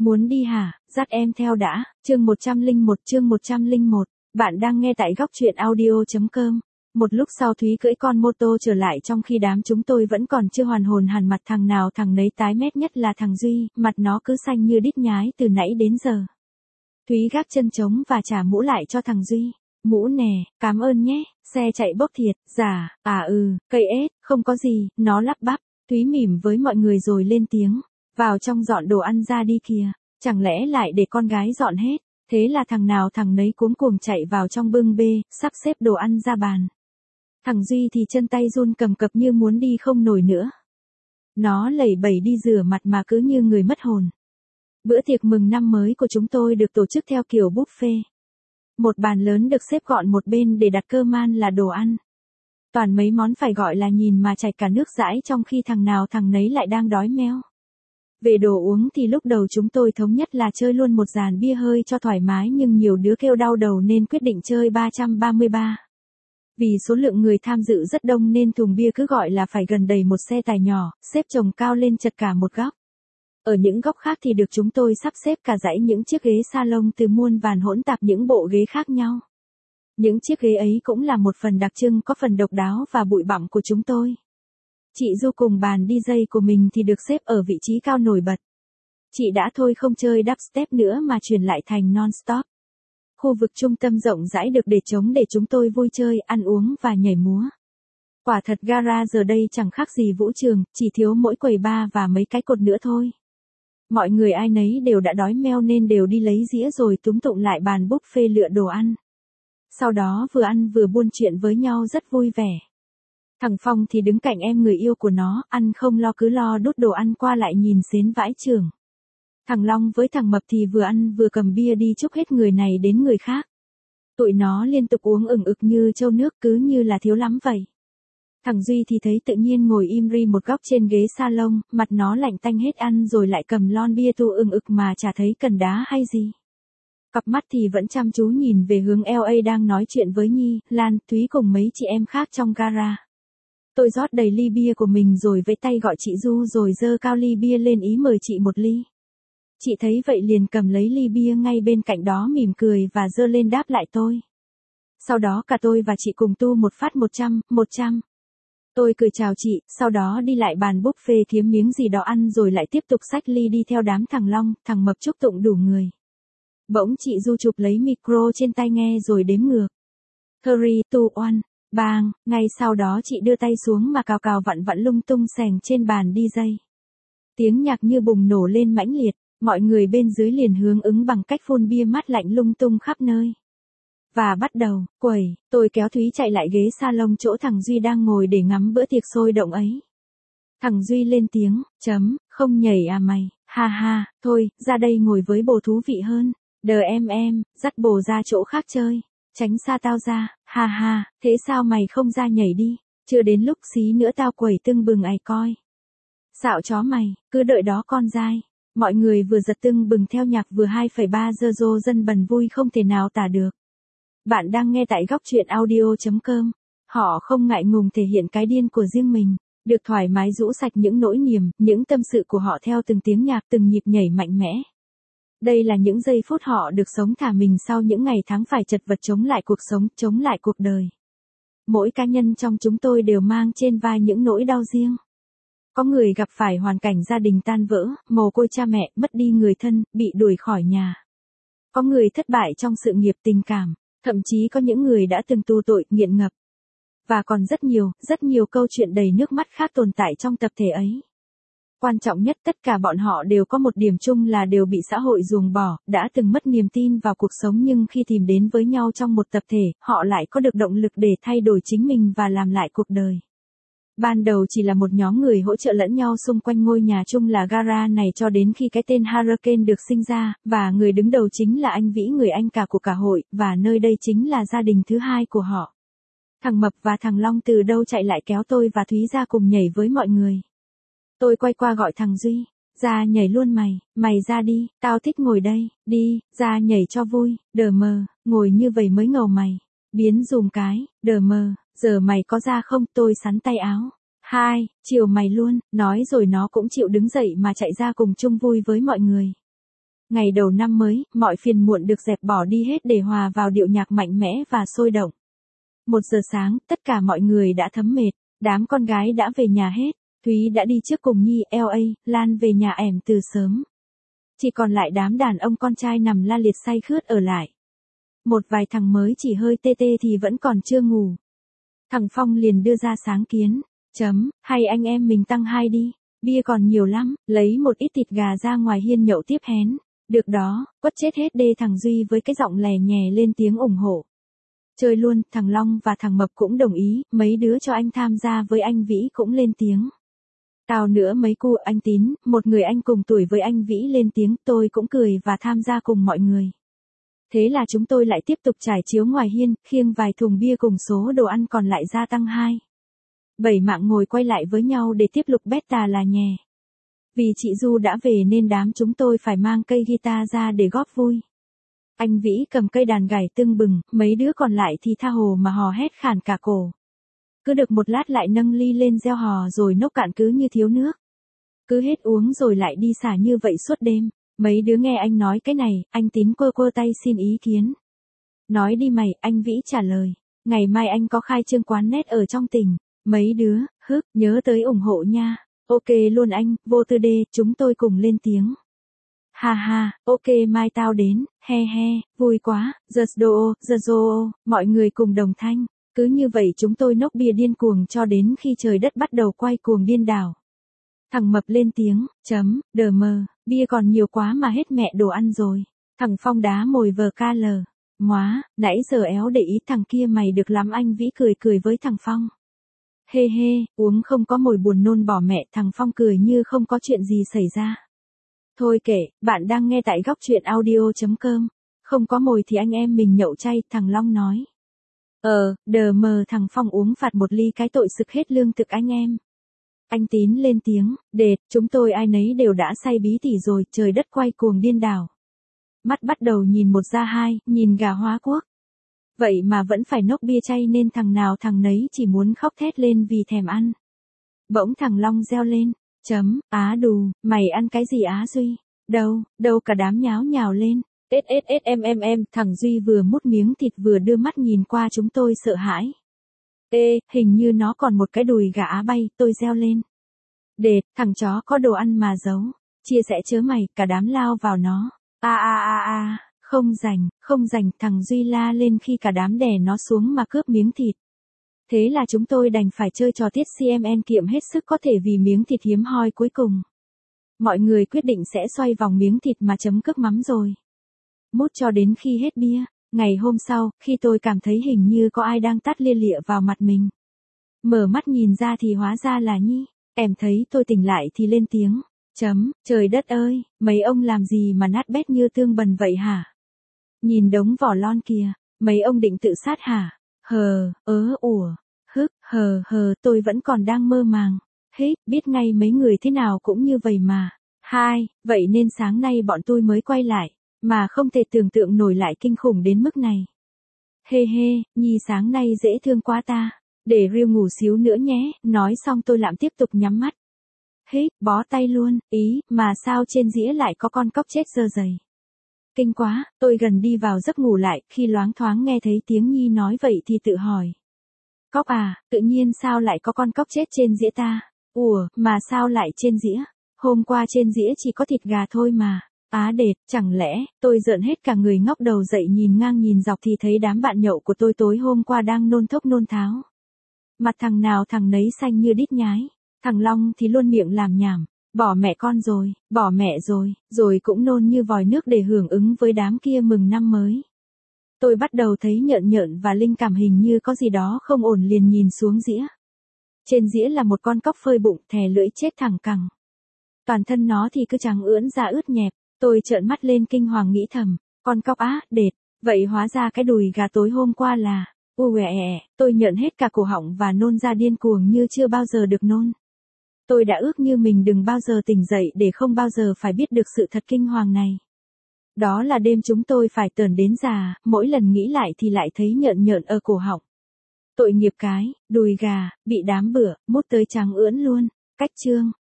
Muốn đi hả? Dắt em theo đã. Chương 101. Bạn đang nghe tại góc truyện audio.com. Một lúc sau Thúy cưỡi con mô tô trở lại trong khi đám chúng tôi vẫn còn chưa hoàn hồn hẳn, mặt thằng nào thằng nấy tái mét, nhất là thằng Duy, mặt nó cứ xanh như đít nhái từ nãy đến giờ. Thúy gác chân trống và trả mũ lại cho thằng Duy. Mũ nè, cảm ơn nhé, xe chạy bốc thiệt. Dạ, cây ếch, không có gì, nó lắp bắp. Thúy mỉm với mọi người rồi lên tiếng. Vào trong dọn đồ ăn ra đi kìa, chẳng lẽ lại để con gái dọn hết. Thế là thằng nào thằng nấy cuống cuồng chạy vào trong bưng bê, sắp xếp đồ ăn ra bàn. Thằng Duy thì chân tay run cầm cập như muốn đi không nổi nữa. Nó lẩy bẩy đi rửa mặt mà cứ như người mất hồn. Bữa tiệc mừng năm mới của chúng tôi được tổ chức theo kiểu buffet. Một bàn lớn được xếp gọn một bên để đặt cơm man là đồ ăn. Toàn mấy món phải gọi là nhìn mà chảy cả nước dãi, trong khi thằng nào thằng nấy lại đang đói meo. Về đồ uống thì lúc đầu chúng tôi thống nhất là chơi luôn một dàn bia hơi cho thoải mái, nhưng nhiều đứa kêu đau đầu nên quyết định chơi 333. Vì số lượng người tham dự rất đông nên thùng bia cứ gọi là phải gần đầy một xe tải nhỏ, xếp chồng cao lên chật cả một góc. Ở những góc khác thì được chúng tôi sắp xếp cả dãy những chiếc ghế salon từ muôn vàn hỗn tạp những bộ ghế khác nhau. Những chiếc ghế ấy cũng là một phần đặc trưng, có phần độc đáo và bụi bặm của chúng tôi. Chị Du cùng bàn DJ của mình thì được xếp ở vị trí cao nổi bật. Chị đã thôi không chơi dubstep nữa mà chuyển lại thành non-stop. Khu vực trung tâm rộng rãi được để trống để chúng tôi vui chơi, ăn uống và nhảy múa. Quả thật gara giờ đây chẳng khác gì vũ trường, chỉ thiếu mỗi quầy bar và mấy cái cột nữa thôi. Mọi người ai nấy đều đã đói meo nên đều đi lấy dĩa rồi túm tụm lại bàn buffet lựa đồ ăn. Sau đó vừa ăn vừa buôn chuyện với nhau rất vui vẻ. Thằng Phong thì đứng cạnh em người yêu của nó, ăn không lo cứ lo đút đồ ăn qua lại nhìn xến vãi chưởng. Thằng Long với thằng Mập thì vừa ăn vừa cầm bia đi chúc hết người này đến người khác. Tụi nó liên tục uống ừng ực như trâu nước, cứ như là thiếu lắm vậy. Thằng Duy thì thấy tự nhiên ngồi im ri một góc trên ghế salon, mặt nó lạnh tanh hết ăn rồi lại cầm lon bia tu ừng ực mà chả thấy cần đá hay gì. Cặp mắt thì vẫn chăm chú nhìn về hướng LA đang nói chuyện với Nhi, Lan, Thúy cùng mấy chị em khác trong gara. Tôi rót đầy ly bia của mình rồi vẫy tay gọi chị Du rồi giơ cao ly bia lên ý mời chị một ly. Chị thấy vậy liền cầm lấy ly bia ngay bên cạnh đó mỉm cười và giơ lên đáp lại tôi. Sau đó cả tôi và chị cùng tu một phát 100. Tôi cười chào chị, sau đó đi lại bàn buffet kiếm miếng gì đó ăn rồi lại tiếp tục xách ly đi theo đám thằng Long, thằng Mập chúc tụng đủ người. Bỗng chị Du chụp lấy micro trên tai nghe rồi đếm ngược. 3, 2, 1, bang, ngay sau đó chị đưa tay xuống mà cào cào vặn vặn lung tung xèng trên bàn DJ. Tiếng nhạc như bùng nổ lên mãnh liệt, mọi người bên dưới liền hướng ứng bằng cách phun bia mát lạnh lung tung khắp nơi. Và bắt đầu, quẩy, tôi kéo Thúy chạy lại ghế salon chỗ thằng Duy đang ngồi để ngắm bữa tiệc sôi động ấy. Thằng Duy lên tiếng, không nhảy à mày, ha ha, thôi, ra đây ngồi với bồ thú vị hơn, đờ em, dắt bồ ra chỗ khác chơi, tránh xa tao ra, ha ha, thế sao mày không ra nhảy đi, chưa đến lúc xí nữa tao quẩy tưng bừng ai coi. Xạo chó mày, cứ đợi đó con dai. Mọi người vừa giật tưng bừng theo nhạc vừa 2,3 giờ rô dân bần vui không thể nào tả được. Bạn đang nghe tại góc truyện audio.com. Họ không ngại ngùng thể hiện cái điên của riêng mình, được thoải mái rũ sạch những nỗi niềm, những tâm sự của họ theo từng tiếng nhạc, từng nhịp nhảy mạnh mẽ. Đây là những giây phút họ được sống thả mình sau những ngày tháng phải chật vật chống lại cuộc sống, chống lại cuộc đời. Mỗi cá nhân trong chúng tôi đều mang trên vai những nỗi đau riêng. Có người gặp phải hoàn cảnh gia đình tan vỡ, mồ côi cha mẹ, mất đi người thân, bị đuổi khỏi nhà. Có người thất bại trong sự nghiệp tình cảm, thậm chí có những người đã từng tù tội, nghiện ngập. Và còn rất nhiều câu chuyện đầy nước mắt khác tồn tại trong tập thể ấy. Quan trọng nhất, tất cả bọn họ đều có một điểm chung là đều bị xã hội ruồng bỏ, đã từng mất niềm tin vào cuộc sống, nhưng khi tìm đến với nhau trong một tập thể, họ lại có được động lực để thay đổi chính mình và làm lại cuộc đời. Ban đầu chỉ là một nhóm người hỗ trợ lẫn nhau xung quanh ngôi nhà chung là gara này cho đến khi cái tên Hurricane được sinh ra, và người đứng đầu chính là anh Vĩ, người anh cả của cả hội, và nơi đây chính là gia đình thứ hai của họ. Thằng Mập và thằng Long từ đâu chạy lại kéo tôi và Thúy ra cùng nhảy với mọi người. Tôi quay qua gọi thằng Duy, ra nhảy luôn mày ra đi, tao thích ngồi đây, đi, ra nhảy cho vui, đờ mờ, ngồi như vậy mới ngầu mày, biến dùm cái, đờ mờ. Giờ mày có ra không? Tôi sắn tay áo. Chiều mày luôn, nói rồi nó cũng chịu đứng dậy mà chạy ra cùng chung vui với mọi người. Ngày đầu năm mới, mọi phiền muộn được dẹp bỏ đi hết để hòa vào điệu nhạc mạnh mẽ và sôi động. 1 giờ sáng, tất cả mọi người đã thấm mệt, đám con gái đã về nhà hết, Thúy đã đi trước cùng Nhi, LA, Lan về nhà ẻm từ sớm. Chỉ còn lại đám đàn ông con trai nằm la liệt say khướt ở lại. Một vài thằng mới chỉ hơi tê tê thì vẫn còn chưa ngủ. Thằng Phong liền đưa ra sáng kiến, hay anh em mình tăng 2 đi, bia còn nhiều lắm, lấy một ít thịt gà ra ngoài hiên nhậu tiếp hén. Được đó, quất chết hết đê, thằng Duy với cái giọng lè nhè lên tiếng ủng hộ. Chơi luôn, thằng Long và thằng Mập cũng đồng ý, mấy đứa cho anh tham gia với anh Vĩ cũng lên tiếng. Tao nữa mấy cu, anh Tín, một người anh cùng tuổi với anh Vĩ lên tiếng, tôi cũng cười và tham gia cùng mọi người. Thế là chúng tôi lại tiếp tục trải chiếu ngoài hiên, khiêng vài thùng bia cùng số đồ ăn còn lại ra tăng 2. 7 mạng ngồi quay lại với nhau để tiếp lục beta là nhè. Vì chị Du đã về nên đám chúng tôi phải mang cây guitar ra để góp vui. Anh Vĩ cầm cây đàn gảy tưng bừng, mấy đứa còn lại thì tha hồ mà hò hét khản cả cổ. Cứ được một lát lại nâng ly lên reo hò rồi nốc cạn cứ như thiếu nước. Cứ hết uống rồi lại đi xả như vậy suốt đêm. Mấy đứa nghe anh nói cái này, anh Tín quơ quơ tay xin ý kiến. Nói đi mày, anh Vĩ trả lời. Ngày mai anh có khai trương quán net ở trong tỉnh. Mấy đứa, nhớ tới ủng hộ nha. Ok luôn anh, vô tư đê, chúng tôi cùng lên tiếng. Ha ha, ok mai tao đến, he he, vui quá, giờ mọi người cùng đồng thanh. Cứ như vậy chúng tôi nốc bia điên cuồng cho đến khi trời đất bắt đầu quay cuồng điên đảo. Thằng Mập lên tiếng, đờ mờ, bia còn nhiều quá mà hết mẹ đồ ăn rồi. Thằng Phong đá mồi vờ ca lờ. Móa, nãy giờ éo để ý thằng kia mày được lắm, anh Vĩ cười với thằng Phong. Hê hê, uống không có mồi buồn nôn bỏ mẹ, thằng Phong cười như không có chuyện gì xảy ra. Thôi kệ, bạn đang nghe tại góc truyện audio.com. Không có mồi thì anh em mình nhậu chay, thằng Long nói. Đờ mờ, thằng Phong uống phạt một ly cái tội sực hết lương thực anh em. Anh Tín lên tiếng, đệt, chúng tôi ai nấy đều đã say bí tỉ rồi, trời đất quay cuồng điên đảo. Mắt bắt đầu nhìn 1 ra 2, nhìn gà hóa quốc. Vậy mà vẫn phải nốc bia chay nên thằng nào thằng nấy chỉ muốn khóc thét lên vì thèm ăn. Bỗng thằng Long reo lên, á đù, mày ăn cái gì Á Duy? Đâu cả đám nháo nhào lên. Thằng Duy vừa mút miếng thịt vừa đưa mắt nhìn qua chúng tôi sợ hãi. Hình như nó còn một cái đùi gà Á bay, tôi reo lên. Đệt, thằng chó có đồ ăn mà giấu. Chia sẻ chớ mày, cả đám lao vào nó. Không rảnh, thằng Duy la lên khi cả đám đè nó xuống mà cướp miếng thịt. Thế là chúng tôi đành phải chơi trò tiết CMN kiệm hết sức có thể vì miếng thịt hiếm hoi cuối cùng. Mọi người quyết định sẽ xoay vòng miếng thịt mà chấm cước mắm rồi. Mút cho đến khi hết bia. Ngày hôm sau, khi tôi cảm thấy hình như có ai đang tát lia lịa vào mặt mình. Mở mắt nhìn ra thì hóa ra là Nhi. Em thấy tôi tỉnh lại thì lên tiếng. Trời đất ơi, mấy ông làm gì mà nát bét như tương bần vậy hả? Nhìn đống vỏ lon kìa, mấy ông định tự sát hả? Tôi vẫn còn đang mơ màng. Biết ngay mấy người thế nào cũng như vậy mà. Vậy nên sáng nay bọn tôi mới quay lại, mà không thể tưởng tượng nổi lại kinh khủng đến mức này. Nhi sáng nay dễ thương quá ta. Để riêu ngủ xíu nữa nhé, nói xong tôi lạm tiếp tục nhắm mắt. Bó tay luôn, mà sao trên dĩa lại có con cóc chết dơ dày. Kinh quá, tôi gần đi vào giấc ngủ lại, khi loáng thoáng nghe thấy tiếng Nhi nói vậy thì tự hỏi. Cóc à, tự nhiên sao lại có con cóc chết trên dĩa ta? Mà sao lại trên dĩa? Hôm qua trên dĩa chỉ có thịt gà thôi mà. Đệt, chẳng lẽ, tôi rợn hết cả người ngóc đầu dậy nhìn ngang nhìn dọc thì thấy đám bạn nhậu của tôi tối hôm qua đang nôn thốc nôn tháo. Mặt thằng nào thằng nấy xanh như đít nhái. Thằng Long thì luôn miệng làm nhảm. Bỏ mẹ con rồi, bỏ mẹ rồi cũng nôn như vòi nước để hưởng ứng với đám kia mừng năm mới. Tôi bắt đầu thấy nhợn và linh cảm hình như có gì đó không ổn liền nhìn xuống dĩa. Trên dĩa là một con cóc phơi bụng thè lưỡi chết thẳng cẳng. Toàn thân nó thì cứ trắng ưỡn ra ướt nhẹp, tôi trợn mắt lên kinh hoàng nghĩ thầm, con cóc đệt, vậy hóa ra cái đùi gà tối hôm qua là, tôi nhợn hết cả cổ họng và nôn ra điên cuồng như chưa bao giờ được nôn. Tôi đã ước như mình đừng bao giờ tỉnh dậy để không bao giờ phải biết được sự thật kinh hoàng này. Đó là đêm chúng tôi phải tởn đến già, mỗi lần nghĩ lại thì lại thấy nhợn ở cổ họng. Tội nghiệp cái, đùi gà, bị đám bữa, mút tới trắng ưỡn luôn. Cách chương.